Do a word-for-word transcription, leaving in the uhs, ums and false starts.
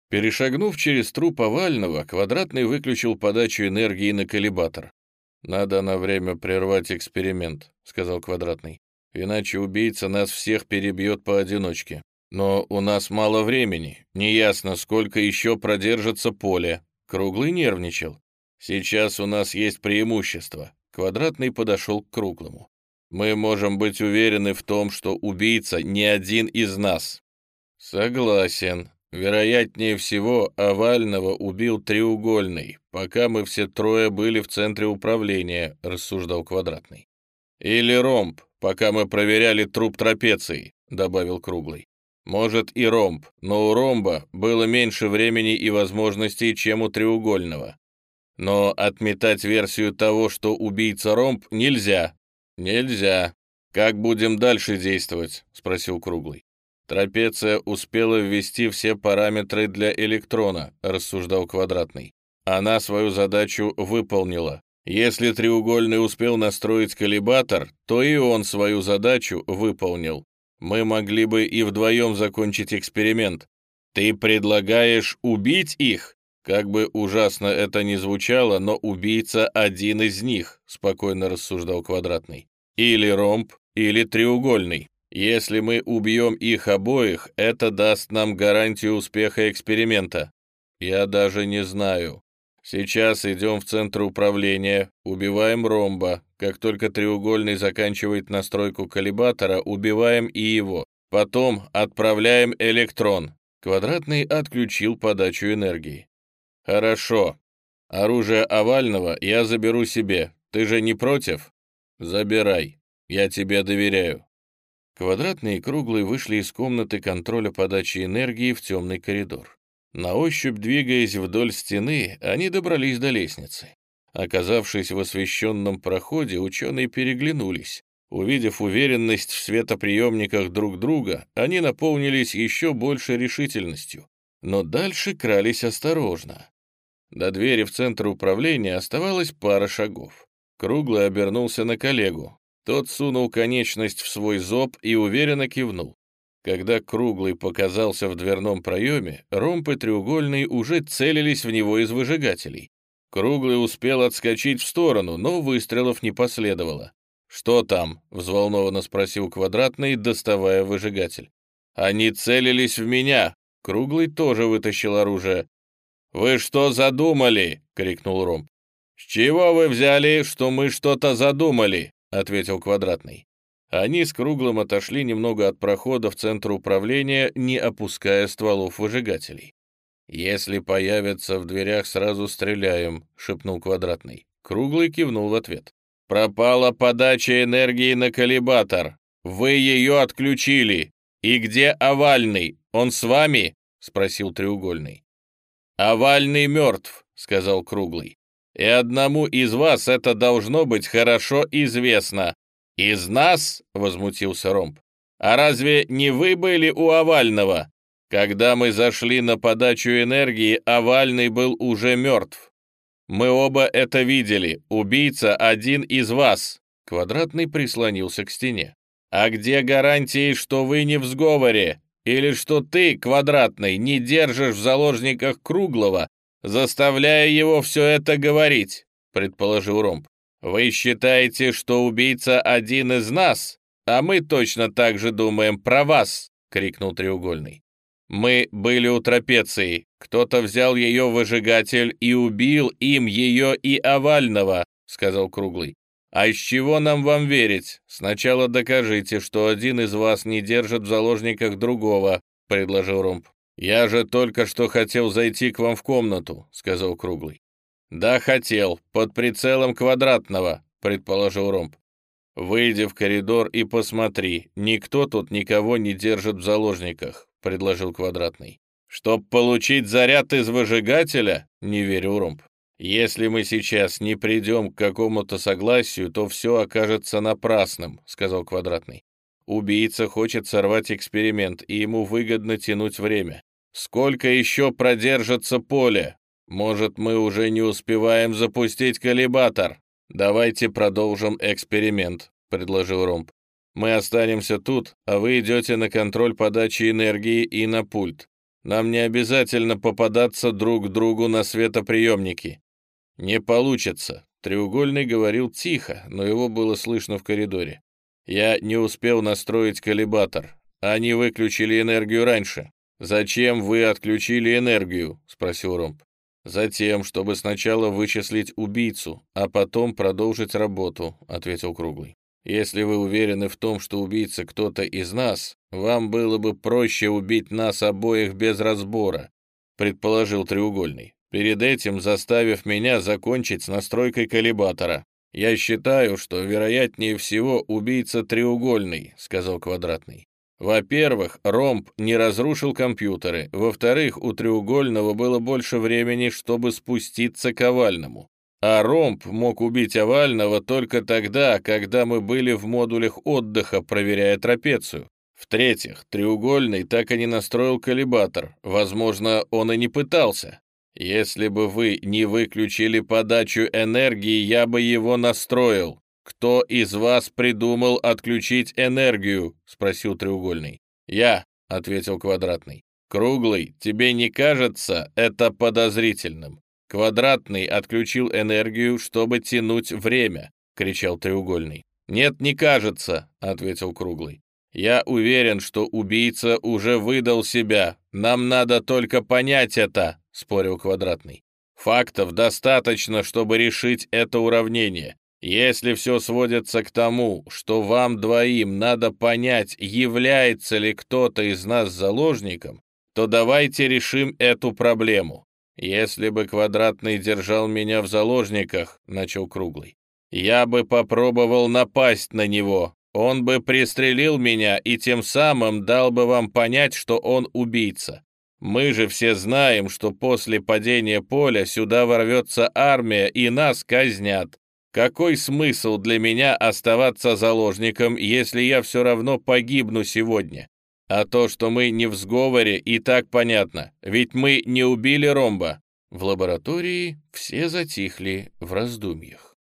Перешагнув через труп Овального, Квадратный выключил подачу энергии на коллибатор. «Надо на время прервать эксперимент», — сказал Квадратный. «Иначе убийца нас всех перебьет поодиночке. Но у нас мало времени. Неясно, сколько еще продержится поле». Круглый нервничал. «Сейчас у нас есть преимущество». Квадратный подошел к Круглому. «Мы можем быть уверены в том, что убийца не один из нас». «Согласен. Вероятнее всего, Овального убил Треугольный, пока мы все трое были в центре управления», — рассуждал Квадратный. «Или ромб, пока мы проверяли труп Трапеции», — добавил Круглый. «Может и ромб, но у ромба было меньше времени и возможностей, чем у Треугольного. Но отметать версию того, что убийца ромб, нельзя». «Нельзя. Как будем дальше действовать?» — спросил Круглый. «Трапеция успела ввести все параметры для электрона», — рассуждал Квадратный. «Она свою задачу выполнила. Если Треугольный успел настроить коллибатор, то и он свою задачу выполнил. Мы могли бы и вдвоем закончить эксперимент. Ты предлагаешь убить их? Как бы ужасно это ни звучало, но убийца один из них», — спокойно рассуждал Квадратный. «Или ромб, или Треугольный. Если мы убьем их обоих, это даст нам гарантию успеха эксперимента». «Я даже не знаю. Сейчас идем в центр управления, убиваем ромба. Как только Треугольный заканчивает настройку коллибатора, убиваем и его. Потом отправляем электрон». Квадратный отключил подачу энергии. «Хорошо. Оружие Овального я заберу себе. Ты же не против?» «Забирай. Я тебе доверяю». Квадратный и Круглый вышли из комнаты контроля подачи энергии в темный коридор. На ощупь двигаясь вдоль стены, они добрались до лестницы. Оказавшись в освещенном проходе, ученые переглянулись. Увидев уверенность в светоприемниках друг друга, они наполнились еще большей решительностью. Но дальше крались осторожно. До двери в центр управления оставалась пара шагов. Круглый обернулся на коллегу. Тот сунул конечность в свой зоб и уверенно кивнул. Когда Круглый показался в дверном проеме, ромб и Треугольный уже целились в него из выжигателей. Круглый успел отскочить в сторону, но выстрелов не последовало. «Что там?» — взволнованно спросил Квадратный, доставая выжигатель. «Они целились в меня!» Круглый тоже вытащил оружие. «Вы что задумали?» — крикнул ромб. «С чего вы взяли, что мы что-то задумали?» — ответил Квадратный. Они с Круглым отошли немного от прохода в центр управления, не опуская стволов выжигателей. «Если появятся в дверях, сразу стреляем», — шепнул Квадратный. Круглый кивнул в ответ. «Пропала подача энергии на коллибатор. Вы ее отключили. И где Овальный? Он с вами?» — спросил Треугольный. «Овальный мертв», — сказал Круглый. «И одному из вас это должно быть хорошо известно». «Из нас?» — возмутился ромб. «А разве не вы были у Овального? Когда мы зашли на подачу энергии, Овальный был уже мертв. Мы оба это видели. Убийца один из вас». Квадратный прислонился к стене. «А где гарантии, что вы не в сговоре? Или что ты, Квадратный, не держишь в заложниках Круглого, заставляя его все это говорить?» — предположил ромб. «Вы считаете, что убийца один из нас? А мы точно так же думаем про вас!» — крикнул Треугольный. «Мы были у Трапеции. Кто-то взял ее выжигатель и убил им ее и Овального», — сказал Круглый. «А из чего нам вам верить? Сначала докажите, что один из вас не держит в заложниках другого», — предложил ромб. «Я же только что хотел зайти к вам в комнату», — сказал Круглый. «Да, хотел, под прицелом Квадратного», — предположил ромб. «Выйди в коридор и посмотри, никто тут никого не держит в заложниках», — предложил Квадратный. «Чтоб получить заряд из выжигателя?» — не верил ромб. «Если мы сейчас не придем к какому-то согласию, то все окажется напрасным», — сказал Квадратный. «Убийца хочет сорвать эксперимент, и ему выгодно тянуть время. Сколько еще продержится поле? Может, мы уже не успеваем запустить коллибатор? Давайте продолжим эксперимент», — предложил ромб. «Мы останемся тут, а вы идете на контроль подачи энергии и на пульт. Нам не обязательно попадаться друг другу на светоприемники». «Не получится», — Треугольный говорил тихо, но его было слышно в коридоре. «Я не успел настроить коллибатор. Они выключили энергию раньше». «Зачем вы отключили энергию?» — спросил Ромб. «Затем, чтобы сначала вычислить убийцу, а потом продолжить работу», — ответил Круглый. «Если вы уверены в том, что убийца кто-то из нас, вам было бы проще убить нас обоих без разбора», — предположил Треугольный, перед этим заставив меня закончить с настройкой коллибатора. «Я считаю, что вероятнее всего убийца Треугольный», — сказал Квадратный. «Во-первых, Ромб не разрушил компьютеры. Во-вторых, у Треугольного было больше времени, чтобы спуститься к Овальному. А Ромб мог убить Овального только тогда, когда мы были в модулях отдыха, проверяя трапецию. В-третьих, Треугольный так и не настроил коллибатор. Возможно, он и не пытался. Если бы вы не выключили подачу энергии, я бы его настроил. «Кто из вас придумал отключить энергию?» — спросил Треугольный. «Я», — ответил Квадратный. «Круглый, тебе не кажется это подозрительным? Квадратный отключил энергию, чтобы тянуть время», — кричал Треугольный. «Нет, не кажется», — ответил Круглый. «Я уверен, что убийца уже выдал себя. Нам надо только понять это», — спорил Квадратный. «Фактов достаточно, чтобы решить это уравнение. Если все сводится к тому, что вам двоим надо понять, является ли кто-то из нас заложником, то давайте решим эту проблему. Если бы Квадратный держал меня в заложниках, — начал Круглый, — я бы попробовал напасть на него. Он бы пристрелил меня и тем самым дал бы вам понять, что он убийца. Мы же все знаем, что после падения поля сюда ворвется армия и нас казнят. Какой смысл для меня оставаться заложником, если я все равно погибну сегодня? А то, что мы не в сговоре, и так понятно, ведь мы не убили Ромба». В лаборатории все затихли в раздумьях.